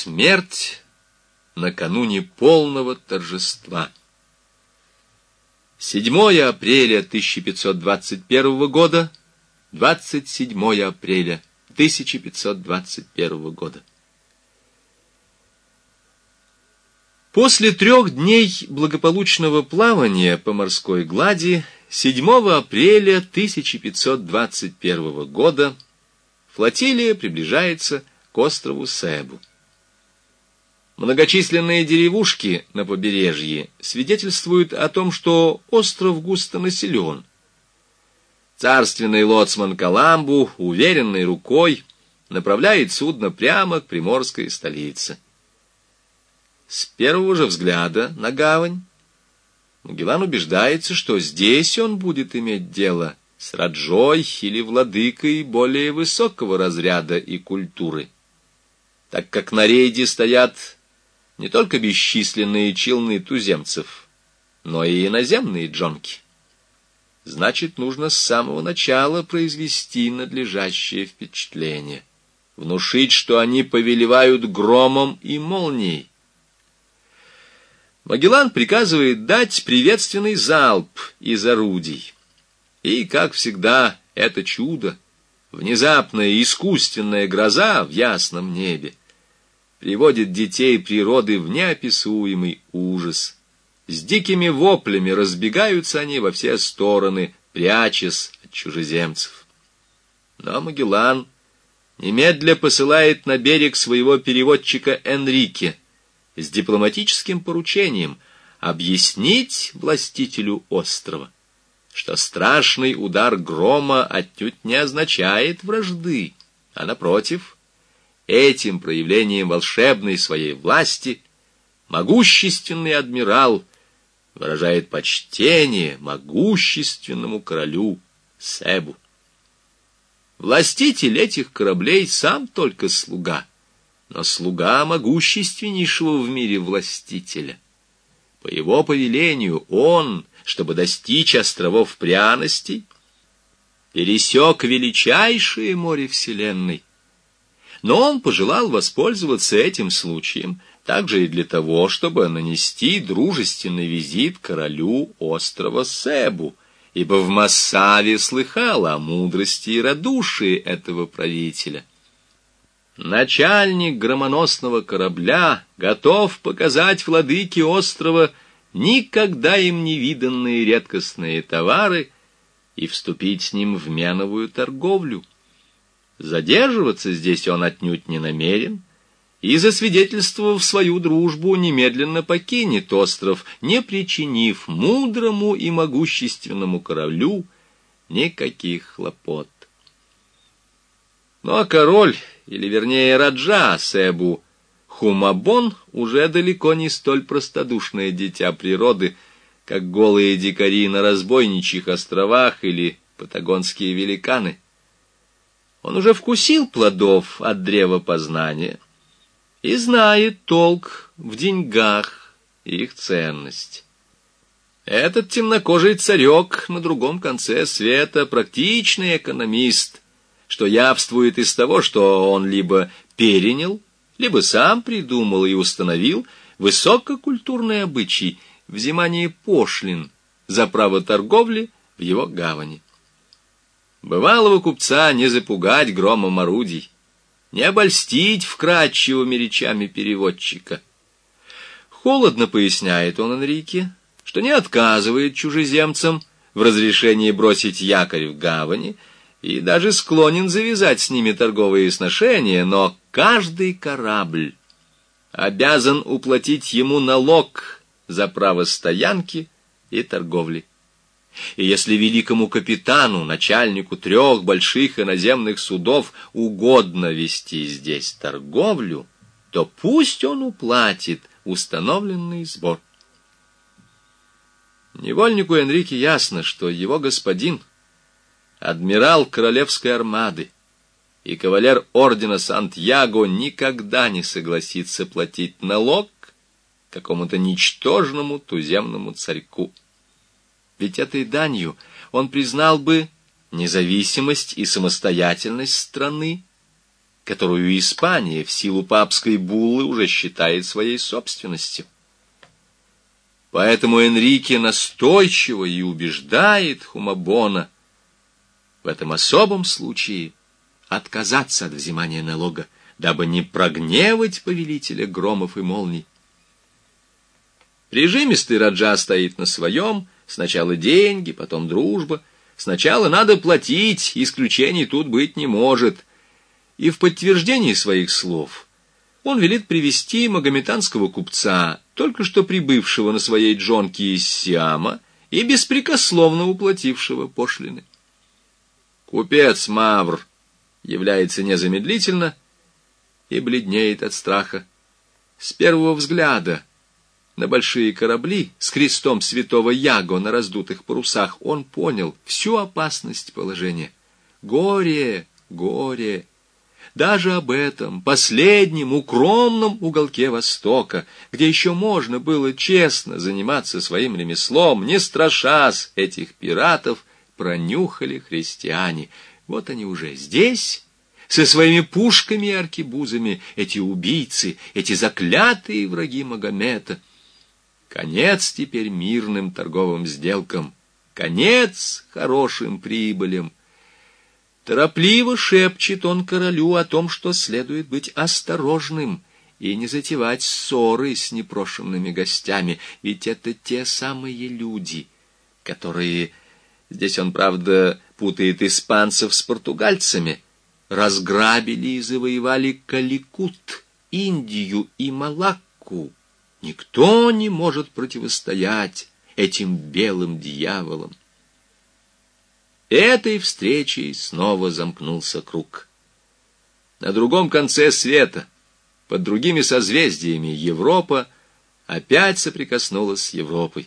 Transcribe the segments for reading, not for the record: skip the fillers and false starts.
Смерть накануне полного торжества. 7 апреля 1521 года, 27 апреля 1521 года. После 3 дней благополучного плавания по морской глади 7 апреля 1521 года флотилия приближается к острову Себу. Многочисленные деревушки на побережье свидетельствуют о том, что остров густо населен. Царственный лоцман Коламбу уверенной рукой направляет судно прямо к приморской столице. С первого же взгляда на гавань Магеллан убеждается, что здесь он будет иметь дело с раджой или владыкой более высокого разряда и культуры, так как на рейде стоят не только бесчисленные челны туземцев, но и иноземные джонки. Значит, нужно с самого начала произвести надлежащее впечатление, внушить, что они повелевают громом и молнией. Магеллан приказывает дать приветственный залп из орудий. И, как всегда, это чудо, внезапная искусственная гроза в ясном небе, приводит детей природы в неописуемый ужас. С дикими воплями разбегаются они во все стороны, прячась от чужеземцев. Но Магеллан немедля посылает на берег своего переводчика Энрике с дипломатическим поручением объяснить властителю острова, что страшный удар грома отнюдь не означает вражды, а, напротив, этим проявлением волшебной своей власти могущественный адмирал выражает почтение могущественному королю Себу. Властитель этих кораблей сам только слуга, но слуга могущественнейшего в мире властителя. По его повелению он, чтобы достичь островов пряностей, пересек величайшее море вселенной. Но он пожелал воспользоваться этим случаем также и для того, чтобы нанести дружественный визит королю острова Себу, ибо в Массаве слыхал о мудрости и радушии этого правителя. Начальник громоносного корабля готов показать владыке острова никогда им не виданные редкостные товары и вступить с ним в меновую торговлю. Задерживаться здесь он отнюдь не намерен, и, засвидетельствовав свою дружбу, немедленно покинет остров, не причинив мудрому и могущественному королю никаких хлопот. Ну а король, или вернее раджа Себу, Хумабон, уже далеко не столь простодушное дитя природы, как голые дикари на разбойничьих островах или патагонские великаны. Он уже вкусил плодов от древа познания и знает толк в деньгах и их ценность. Этот темнокожий царек на другом конце света практичный экономист, что явствует из того, что он либо перенял, либо сам придумал и установил высококультурный обычай взимания пошлин за право торговли в его гавани. Бывалого купца не запугать громом орудий, не обольстить вкрадчивыми речами переводчика. Холодно поясняет он Энрике, что не отказывает чужеземцам в разрешении бросить якорь в гавани и даже склонен завязать с ними торговые сношения, но каждый корабль обязан уплатить ему налог за право стоянки и торговли. И если великому капитану, начальнику 3 больших иноземных судов, угодно вести здесь торговлю, то пусть он уплатит установленный сбор. Невольнику Энрике ясно, что его господин, адмирал королевской армады и кавалер ордена Сантьяго, никогда не согласится платить налог какому-то ничтожному туземному царьку. Ведь этой данью он признал бы независимость и самостоятельность страны, которую Испания в силу папской буллы уже считает своей собственностью. Поэтому Энрике настойчиво и убеждает Хумабона в этом особом случае отказаться от взимания налога, дабы не прогневать повелителя громов и молний. Прижимистый раджа стоит на своем: сначала деньги, потом дружба. Сначала надо платить, исключений тут быть не может. И в подтверждении своих слов он велит привести магометанского купца, только что прибывшего на своей джонке из Сиама и беспрекословно уплатившего пошлины. Купец Мавр является незамедлительно и бледнеет от страха. С первого взгляда на большие корабли с крестом святого Яго на раздутых парусах он понял всю опасность положения. Горе, горе! Даже об этом последнем укромном уголке Востока, где еще можно было честно заниматься своим ремеслом, не страшась этих пиратов, пронюхали христиане. Вот они уже здесь, со своими пушками и аркебузами, эти убийцы, эти заклятые враги Магомета. Конец теперь мирным торговым сделкам, конец хорошим прибылям. Торопливо шепчет он королю о том, что следует быть осторожным и не затевать ссоры с непрошенными гостями, ведь это те самые люди, которые, здесь он, правда, путает испанцев с португальцами, разграбили и завоевали Каликут, Индию и Малакку. Никто не может противостоять этим белым дьяволам. Этой встречей снова замкнулся круг. На другом конце света, под другими созвездиями, Европа опять соприкоснулась с Европой.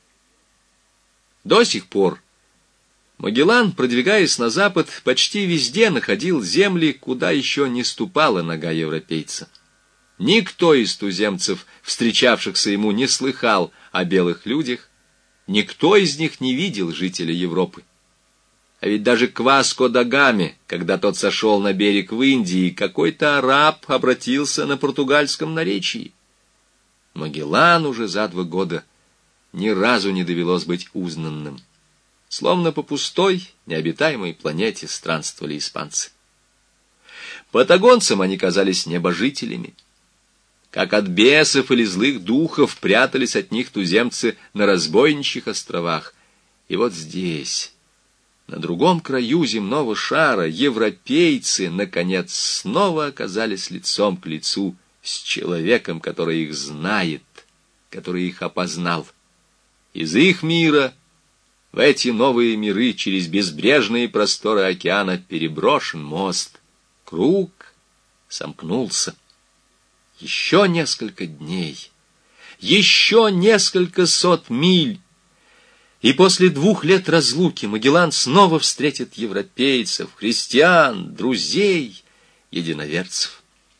До сих пор Магеллан, продвигаясь на запад, почти везде находил земли, куда еще не ступала нога европейца. Никто из туземцев, встречавшихся ему, не слыхал о белых людях, никто из них не видел жителя Европы. А ведь даже к Васко да Гаме, когда тот сошел на берег в Индии, какой-то араб обратился на португальском наречии. Магеллану уже за 2 года ни разу не довелось быть узнанным. Словно по пустой, необитаемой планете странствовали испанцы. Патагонцам они казались небожителями. Как от бесов или злых духов прятались от них туземцы на разбойничьих островах. И вот здесь, на другом краю земного шара, европейцы, наконец, снова оказались лицом к лицу с человеком, который их знает, который их опознал. Из их мира в эти новые миры через безбрежные просторы океана переброшен мост. Круг сомкнулся. Еще несколько дней, еще несколько сот миль, и после 2 лет разлуки Магеллан снова встретит европейцев, христиан, друзей, единоверцев.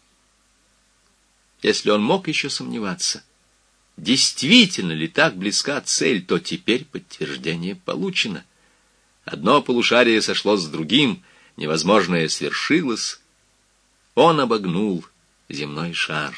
Если он мог еще сомневаться, действительно ли так близка цель, то теперь подтверждение получено. Одно полушарие сошлось с другим, невозможное свершилось. Он обогнул земной шар.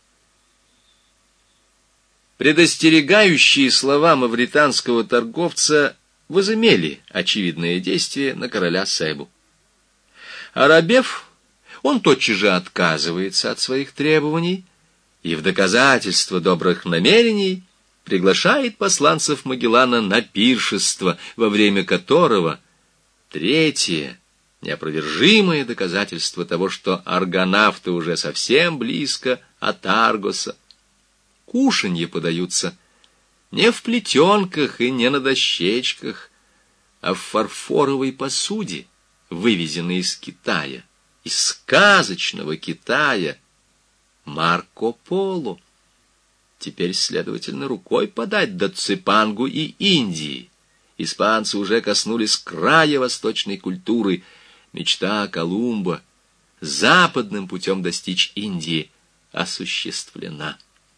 Предостерегающие слова мавританского торговца возымели очевидное действие на короля Себу. Оробев, он тотчас же отказывается от своих требований и в доказательство добрых намерений приглашает посланцев Магеллана на пиршество, во время которого третье, неопровержимое доказательство того, что аргонавты уже совсем близко от Аргоса. Кушанье подаются не в плетенках и не на дощечках, а в фарфоровой посуде, вывезенной из Китая, из сказочного Китая, Марко Поло. Теперь, следовательно, рукой подать до Ципангу и Индии. Испанцы уже коснулись края восточной культуры. Мечта Колумба западным путем достичь Индии осуществлена.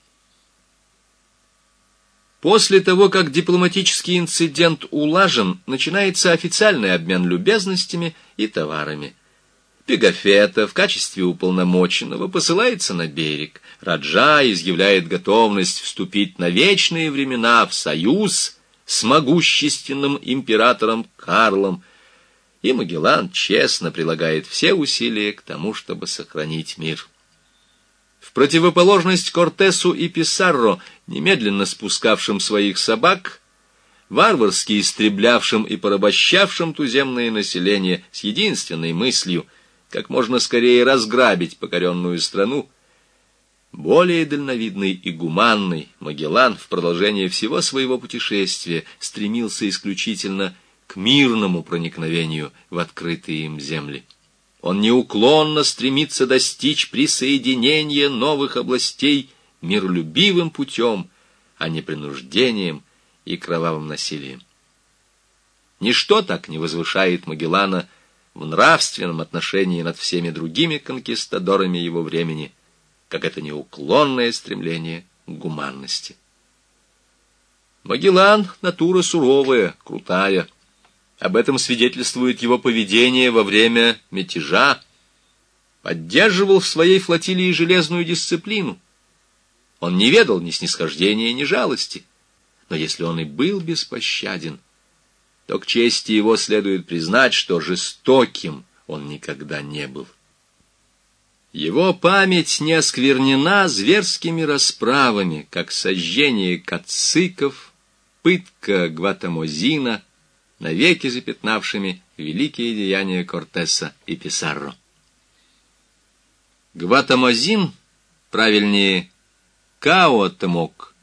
После того, как дипломатический инцидент улажен, начинается официальный обмен любезностями и товарами. Пегафета в качестве уполномоченного посылается на берег. Раджа изъявляет готовность вступить на вечные времена в союз с могущественным императором Карлом, и Магеллан честно прилагает все усилия к тому, чтобы сохранить мир. В противоположность Кортесу и Писарро, немедленно спускавшим своих собак, варварски истреблявшим и порабощавшим туземное население с единственной мыслью как можно скорее разграбить покоренную страну, более дальновидный и гуманный Магеллан в продолжение всего своего путешествия стремился исключительно к мирному проникновению в открытые им земли. Он неуклонно стремится достичь присоединения новых областей миролюбивым путем, а не принуждением и кровавым насилием. Ничто так не возвышает Магеллана в нравственном отношении над всеми другими конкистадорами его времени, как это неуклонное стремление к гуманности. Магеллан — натура суровая, крутая. Об этом свидетельствует его поведение во время мятежа. Поддерживал в своей флотилии железную дисциплину. Он не ведал ни снисхождения, ни жалости. Но если он и был беспощаден, то к чести его следует признать, что жестоким он никогда не был. Его память не осквернена зверскими расправами, как сожжение кациков, пытка Гватамозина, навеки запятнавшими великие деяния Кортеса и Писарро. Гватамозин, правильнее Каотемок,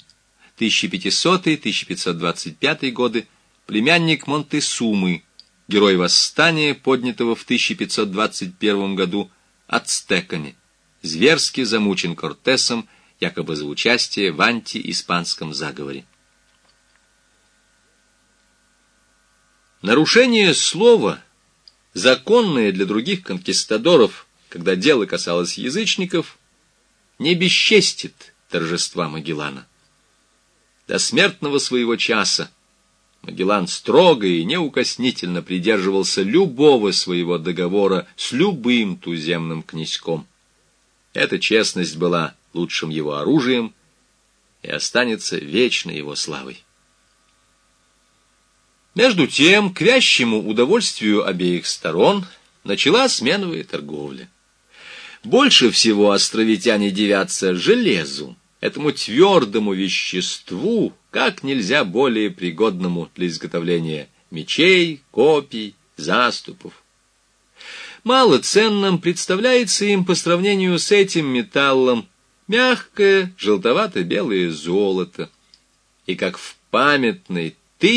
1500-1525 годы, племянник Монтесумы, герой восстания, поднятого в 1521 году ацтеками, зверски замучен Кортесом, якобы за участие в антииспанском заговоре. Нарушение слова, законное для других конкистадоров, когда дело касалось язычников, не бесчестит торжества Магеллана. До смертного своего часа Магеллан строго и неукоснительно придерживался любого своего договора с любым туземным князьком. Эта честность была лучшим его оружием и останется вечной его славой. Между тем, к вящему удовольствию обеих сторон началась сменовая торговля. Больше всего островитяне дивятся железу, этому твердому веществу, как нельзя более пригодному для изготовления мечей, копий, заступов. Малоценным представляется им по сравнению с этим металлом мягкое желтовато-белое золото, и как в памятный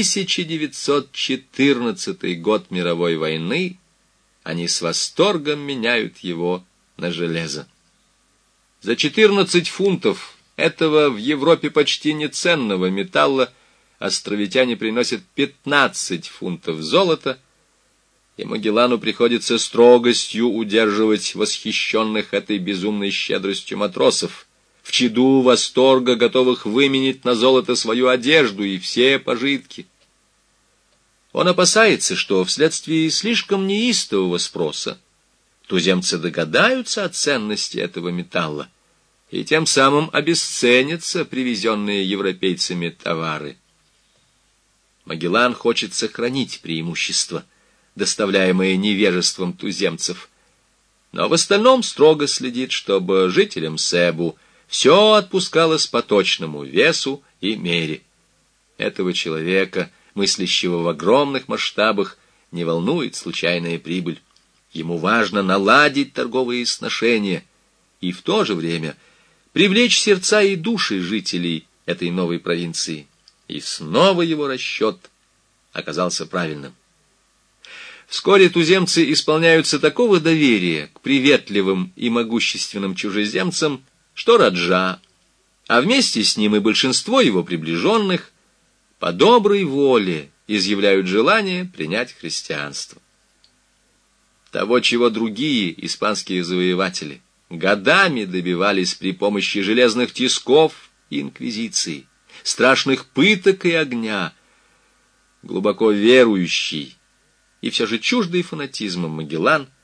1914 год мировой войны они с восторгом меняют его на железо. За 14 фунтов этого в Европе почти неценного металла островитяне приносят 15 фунтов золота, и Магеллану приходится строгостью удерживать восхищенных этой безумной щедростью матросов, в чаду восторга, готовых выменить на золото свою одежду и все пожитки. Он опасается, что вследствие слишком неистового спроса туземцы догадаются о ценности этого металла, и тем самым обесценятся привезенные европейцами товары. Магеллан хочет сохранить преимущество, доставляемое невежеством туземцев, но в остальном строго следит, чтобы жителям Себу все отпускалось по точному весу и мере. Этого человека, мыслящего в огромных масштабах, не волнует случайная прибыль. Ему важно наладить торговые сношения и в то же время привлечь сердца и души жителей этой новой провинции. И снова его расчет оказался правильным. Вскоре туземцы исполняются такого доверия к приветливым и могущественным чужеземцам, что Раджа, а вместе с ним и большинство его приближенных, по доброй воле изъявляют желание принять христианство. Того, чего другие испанские завоеватели годами добивались при помощи железных тисков и инквизиции, страшных пыток и огня, глубоко верующий и все же чуждый фанатизмом Магеллан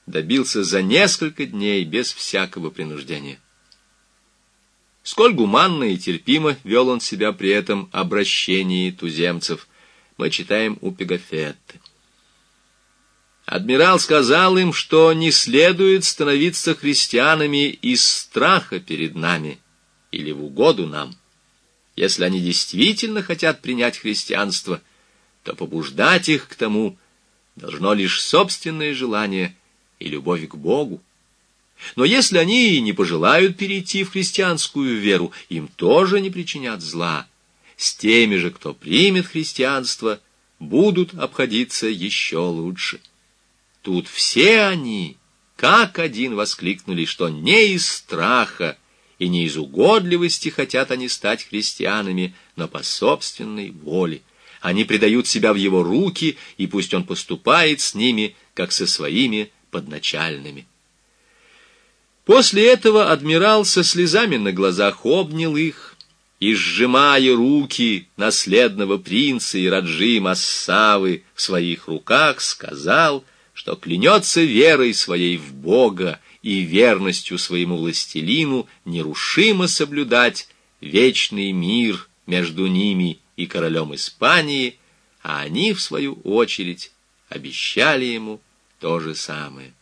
добился за несколько дней без всякого принуждения. Сколь гуманно и терпимо вел он себя при этом обращении туземцев, мы читаем у Пегафетты. Адмирал сказал им, что не следует становиться христианами из страха перед нами или в угоду нам. Если они действительно хотят принять христианство, то побуждать их к тому должно лишь собственное желание и любовь к Богу. Но если они не пожелают перейти в христианскую веру, им тоже не причинят зла. С теми же, кто примет христианство, будут обходиться еще лучше. Тут все они, как один, воскликнули, что не из страха и не из угодливости хотят они стать христианами, но по собственной воле. Они предают себя в его руки, и пусть он поступает с ними, как со своими подначальными. После этого адмирал со слезами на глазах обнял их и, сжимая руки наследного принца и Раджи Массавы в своих руках, сказал, что клянется верой своей в Бога и верностью своему властелину нерушимо соблюдать вечный мир между ними и королем Испании, а они, в свою очередь, обещали ему то же самое.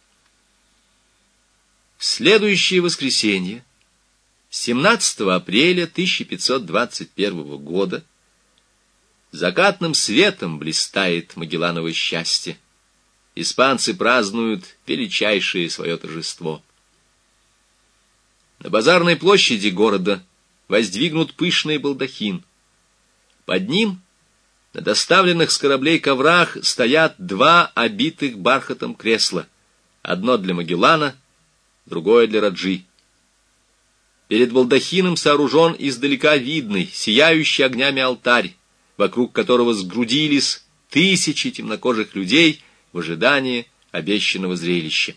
В следующее воскресенье, 17 апреля 1521 года, закатным светом блистает Магелланово счастье. Испанцы празднуют величайшее свое торжество. На базарной площади города воздвигнут пышный балдахин. Под ним, на доставленных с кораблей коврах, стоят два обитых бархатом кресла. Одно для Магеллана, другое для Раджи. Перед балдахином сооружен издалека видный, сияющий огнями алтарь, вокруг которого сгрудились тысячи темнокожих людей в ожидании обещанного зрелища.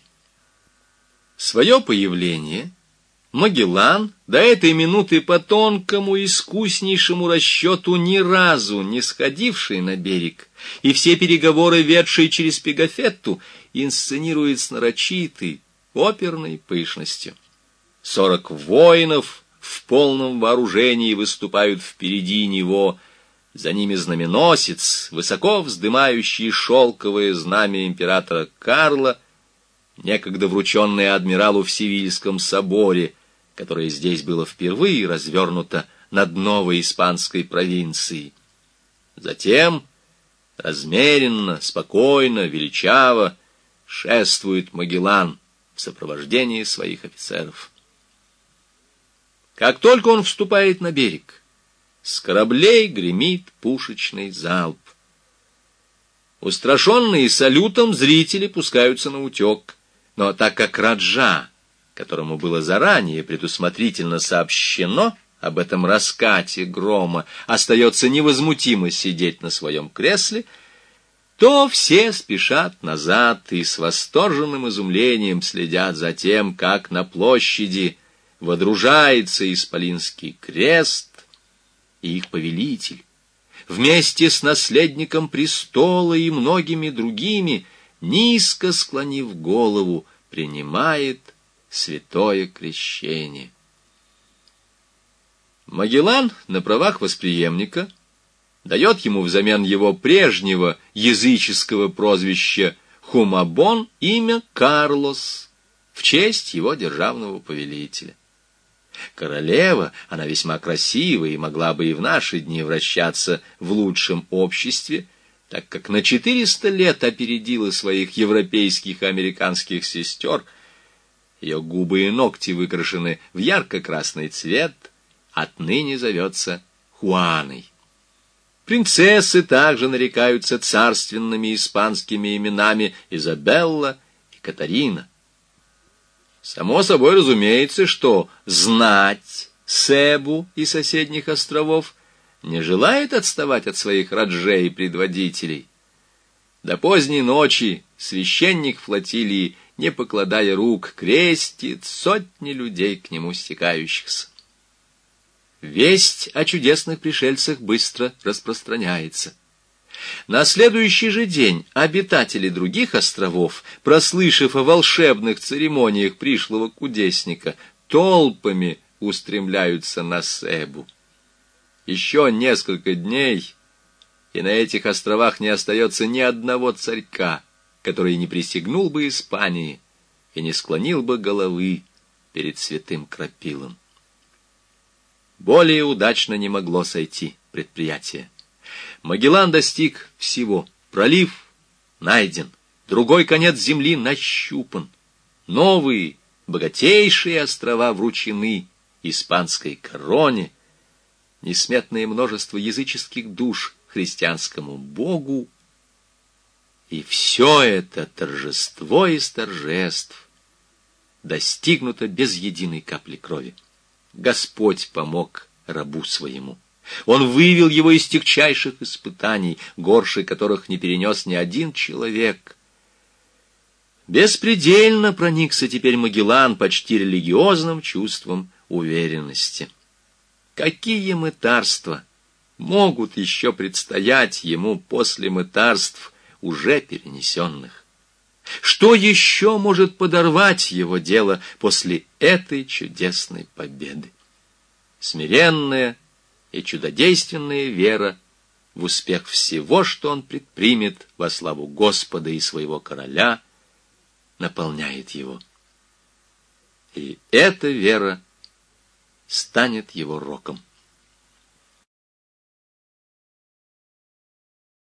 Свое появление Магеллан до этой минуты по тонкому искуснейшему расчету ни разу не сходивший на берег, и все переговоры, ведшие через Пегафетту, инсценирует с нарочитой оперной пышностью. 40 воинов в полном вооружении выступают впереди него, за ними знаменосец, высоко вздымающий шелковое знамя императора Карла, некогда врученное адмиралу в Севильском соборе, которое здесь было впервые развернуто над новой испанской провинцией. Затем размеренно, спокойно, величаво шествует Магеллан в сопровождении своих офицеров. Как только он вступает на берег, с кораблей гремит пушечный залп. Устрашенные салютом зрители пускаются на утек, но так как Раджа, которому было заранее предусмотрительно сообщено об этом раскате грома, остается невозмутимо сидеть на своем кресле, то все спешат назад и с восторженным изумлением следят за тем, как на площади водружается исполинский крест, и их повелитель, вместе с наследником престола и многими другими, низко склонив голову, принимает святое крещение. Магеллан на правах восприемника дает ему взамен его прежнего языческого прозвища Хумабон имя Карлос в честь его державного повелителя. Королева, она весьма красивая и могла бы и в наши дни вращаться в лучшем обществе, так как на 400 лет опередила своих европейских и американских сестер. Ее губы и ногти выкрашены в ярко-красный цвет, отныне зовется Хуаной. Принцессы также нарекаются царственными испанскими именами Изабелла и Катарина. Само собой разумеется, что знать Себу и соседних островов не желает отставать от своих раджей и предводителей. До поздней ночи священник флотилии, не покладая рук, крестит сотни людей к нему стекающихся. Весть о чудесных пришельцах быстро распространяется. На следующий же день обитатели других островов, прослышав о волшебных церемониях пришлого кудесника, толпами устремляются на Себу. Еще несколько дней, и на этих островах не остается ни одного царька, который не присягнул бы Испании и не склонил бы головы перед святым Крапилом. Более удачно не могло сойти предприятие. Магеллан достиг всего. Пролив найден, другой конец земли нащупан. Новые, богатейшие острова вручены испанской короне. Несметное множество языческих душ христианскому Богу. И все это торжество из торжеств достигнуто без единой капли крови. Господь помог рабу своему. Он вывел его из тягчайших испытаний, горше которых не перенес ни один человек. Беспредельно проникся теперь Магеллан почти религиозным чувством уверенности. Какие мытарства могут еще предстоять ему после мытарств, уже перенесенных? Что еще может подорвать его дело после этой чудесной победы? Смиренная и чудодейственная вера в успех всего, что он предпримет во славу Господа и своего короля, наполняет его. И эта вера станет его роком.